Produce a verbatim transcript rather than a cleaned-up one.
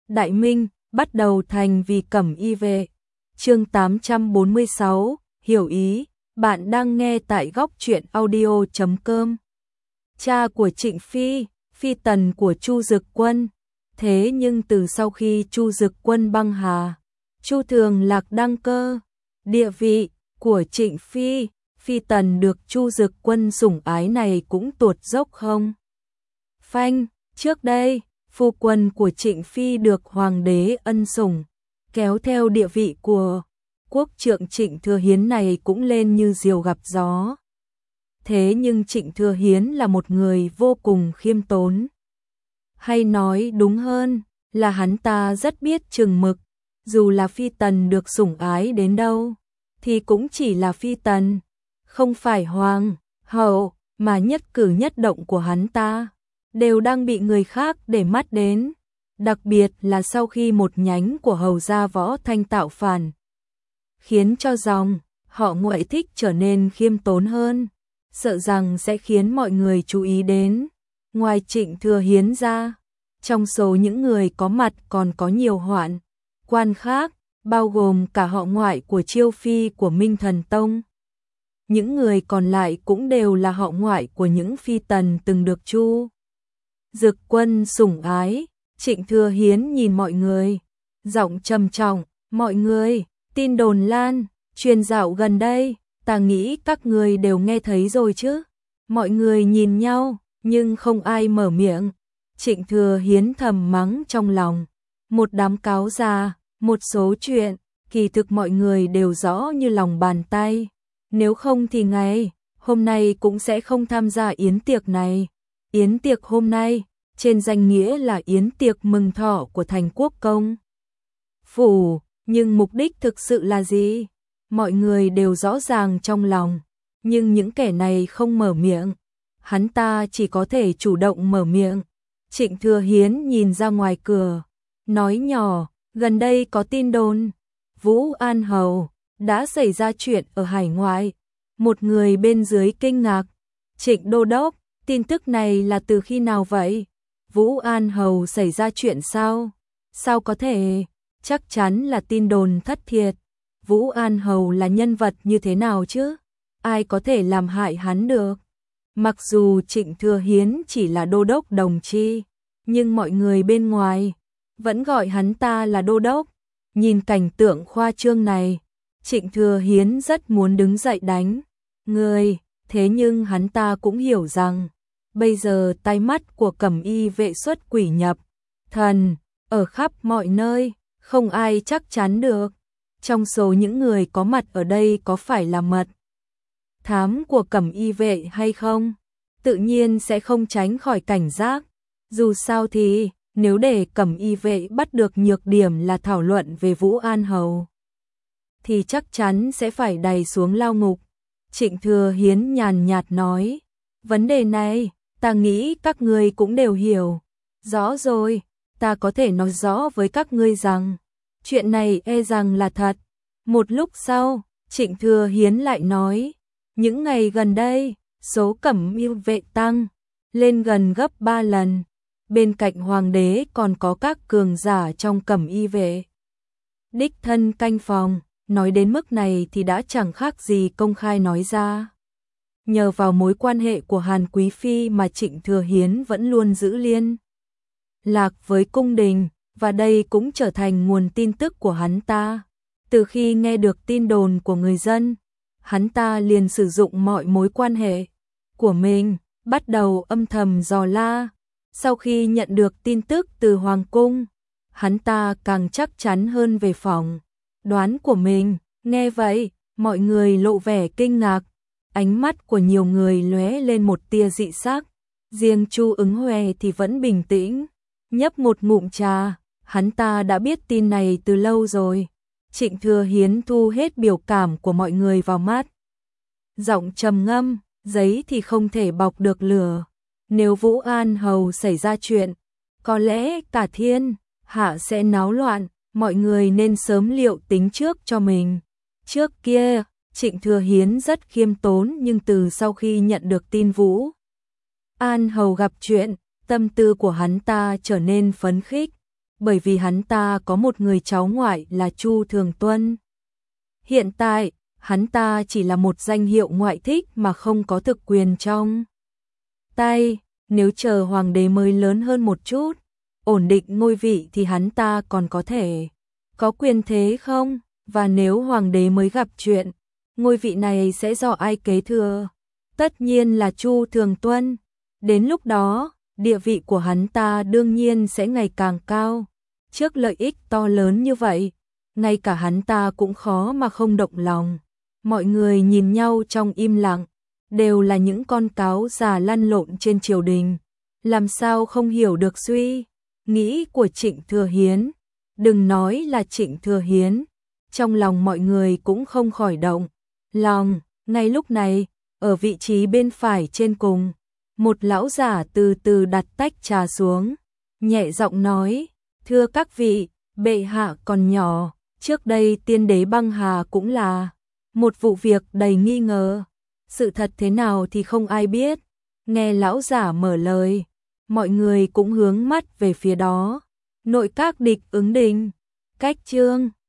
Đại Minh, bắt đầu thành vì Cẩm Y vệ. Chương tám trăm bốn mươi sáu, hiểu ý, bạn đang nghe tại góc truyện audio chấm com. Cha của Trịnh Phi, phi tần của Chu Dực Quân. Thế nhưng từ sau khi Chu Dực Quân băng hà, Chu Thường Lạc đăng cơ, địa vị của Trịnh Phi, phi tần được Chu Dực Quân sủng ái này cũng tuột dốc không phanh. Trước đây, phu quân của Trịnh Phi được hoàng đế ân sủng, kéo theo địa vị của quốc trượng Trịnh Thừa Hiến này cũng lên như diều gặp gió. Thế nhưng Trịnh Thừa Hiến là một người vô cùng khiêm tốn. Hay nói đúng hơn là hắn ta rất biết chừng mực, dù là phi tần được sủng ái đến đâu, thì cũng chỉ là phi tần, không phải hoàng, hậu, mà nhất cử nhất động của hắn ta đều đang bị người khác để mắt đến, đặc biệt là sau khi một nhánh của hầu gia Võ Thanh tạo phản, khiến cho dòng họ Ngoại thích trở nên khiêm tốn hơn, sợ rằng sẽ khiến mọi người chú ý đến. Ngoài Trịnh Thừa Hiến ra, trong số những người có mặt còn có nhiều hoạn quan khác, bao gồm cả họ ngoại của Chiêu Phi của Minh Thần Tông. Những người còn lại cũng đều là họ ngoại của những phi tần từng được Chu Dực Quân sủng ái. Trịnh Thừa Hiến nhìn mọi người, giọng trầm trọng, mọi người, tin đồn lan, truyền dạo gần đây, ta nghĩ các người đều nghe thấy rồi chứ. Mọi người nhìn nhau, nhưng không ai mở miệng. Trịnh Thừa Hiến thầm mắng trong lòng, một đám cáo già, một số chuyện, kỳ thực mọi người đều rõ như lòng bàn tay. Nếu không thì ngày hôm nay cũng sẽ không tham gia yến tiệc này. Yến tiệc hôm nay, trên danh nghĩa là yến tiệc mừng thọ của thành quốc công phủ, nhưng mục đích thực sự là gì? Mọi người đều rõ ràng trong lòng, nhưng những kẻ này không mở miệng. Hắn ta chỉ có thể chủ động mở miệng. Trịnh Thừa Hiến nhìn ra ngoài cửa, nói nhỏ, gần đây có tin đồn, Vũ An Hầu đã xảy ra chuyện ở hải ngoại. Một người bên dưới kinh ngạc, Trịnh Đô Đốc, tin tức này là từ khi nào vậy? Vũ An Hầu xảy ra chuyện sao? Sao có thể? Chắc chắn là tin đồn thất thiệt. Vũ An Hầu là nhân vật như thế nào chứ? Ai có thể làm hại hắn được? Mặc dù Trịnh Thừa Hiến chỉ là đô đốc đồng chi, nhưng mọi người bên ngoài vẫn gọi hắn ta là đô đốc. Nhìn cảnh tượng khoa trương này, Trịnh Thừa Hiến rất muốn đứng dậy đánh người, thế nhưng hắn ta cũng hiểu rằng bây giờ tai mắt của Cẩm Y vệ xuất quỷ nhập thần ở khắp mọi nơi, không ai chắc chắn được trong số những người có mặt ở đây có phải là mật thám của Cẩm Y vệ hay không. Tự nhiên sẽ không tránh khỏi cảnh giác. Dù sao thì nếu để Cẩm Y vệ bắt được nhược điểm là thảo luận về Vũ An Hầu, thì chắc chắn sẽ phải đày xuống lao ngục. Trịnh Thừa Hiến nhàn nhạt nói, vấn đề này, ta nghĩ các ngươi cũng đều hiểu. Rõ rồi, ta có thể nói rõ với các ngươi rằng, chuyện này e rằng là thật. Một lúc sau, Trịnh Thừa Hiến lại nói, những ngày gần đây, số Cẩm Y vệ tăng lên gần gấp ba lần. Bên cạnh hoàng đế còn có các cường giả trong Cẩm Y vệ đích thân canh phòng. Nói đến mức này thì đã chẳng khác gì công khai nói ra. Nhờ vào mối quan hệ của Hàn Quý Phi mà Trịnh Thừa Hiến vẫn luôn giữ liên lạc với cung đình, và đây cũng trở thành nguồn tin tức của hắn ta. Từ khi nghe được tin đồn của người dân, hắn ta liền sử dụng mọi mối quan hệ của mình, bắt đầu âm thầm dò la. Sau khi nhận được tin tức từ Hoàng cung, hắn ta càng chắc chắn hơn về phỏng đoán của mình. Nghe vậy, mọi người lộ vẻ kinh ngạc, ánh mắt của nhiều người lóe lên một tia dị sắc. Riêng Chu Ứng Hoè thì vẫn bình tĩnh, nhấp một ngụm trà, hắn ta đã biết tin này từ lâu rồi. Trịnh Thừa Hiến thu hết biểu cảm của mọi người vào mắt, giọng trầm ngâm, giấy thì không thể bọc được lửa. Nếu Vũ An Hầu xảy ra chuyện, có lẽ cả thiên hạ sẽ náo loạn. Mọi người nên sớm liệu tính trước cho mình. Trước kia, Trịnh Thừa Hiến rất khiêm tốn, nhưng từ sau khi nhận được tin Vũ An Hầu gặp chuyện, tâm tư của hắn ta trở nên phấn khích. bởi vì hắn ta có một người cháu ngoại là Chu Thường Tuân. Hiện tại, hắn ta chỉ là một danh hiệu ngoại thích mà không có thực quyền trong tay, nếu chờ hoàng đế mới lớn hơn một chút, ổn định ngôi vị thì hắn ta còn có thể có quyền thế không? Và nếu hoàng đế mới gặp chuyện, ngôi vị này sẽ do ai kế thừa? Tất nhiên là Chu Thường Tuân. Đến lúc đó, địa vị của hắn ta đương nhiên sẽ ngày càng cao. Trước lợi ích to lớn như vậy, ngay cả hắn ta cũng khó mà không động lòng. Mọi người nhìn nhau trong im lặng, đều là những con cáo già lăn lộn trên triều đình, làm sao không hiểu được suy nghĩ của Trịnh Thừa Hiến. Đừng nói là Trịnh Thừa Hiến, trong lòng mọi người cũng không khỏi động lòng. Ngay lúc này, ở vị trí bên phải trên cùng, một lão giả từ từ đặt tách trà xuống, nhẹ giọng nói: "Thưa các vị, bệ hạ còn nhỏ, trước đây tiên đế băng hà cũng là một vụ việc đầy nghi ngờ, sự thật thế nào thì không ai biết." Nghe lão giả mở lời, mọi người cũng hướng mắt về phía đó. Nội các địch ứng đình, cách chương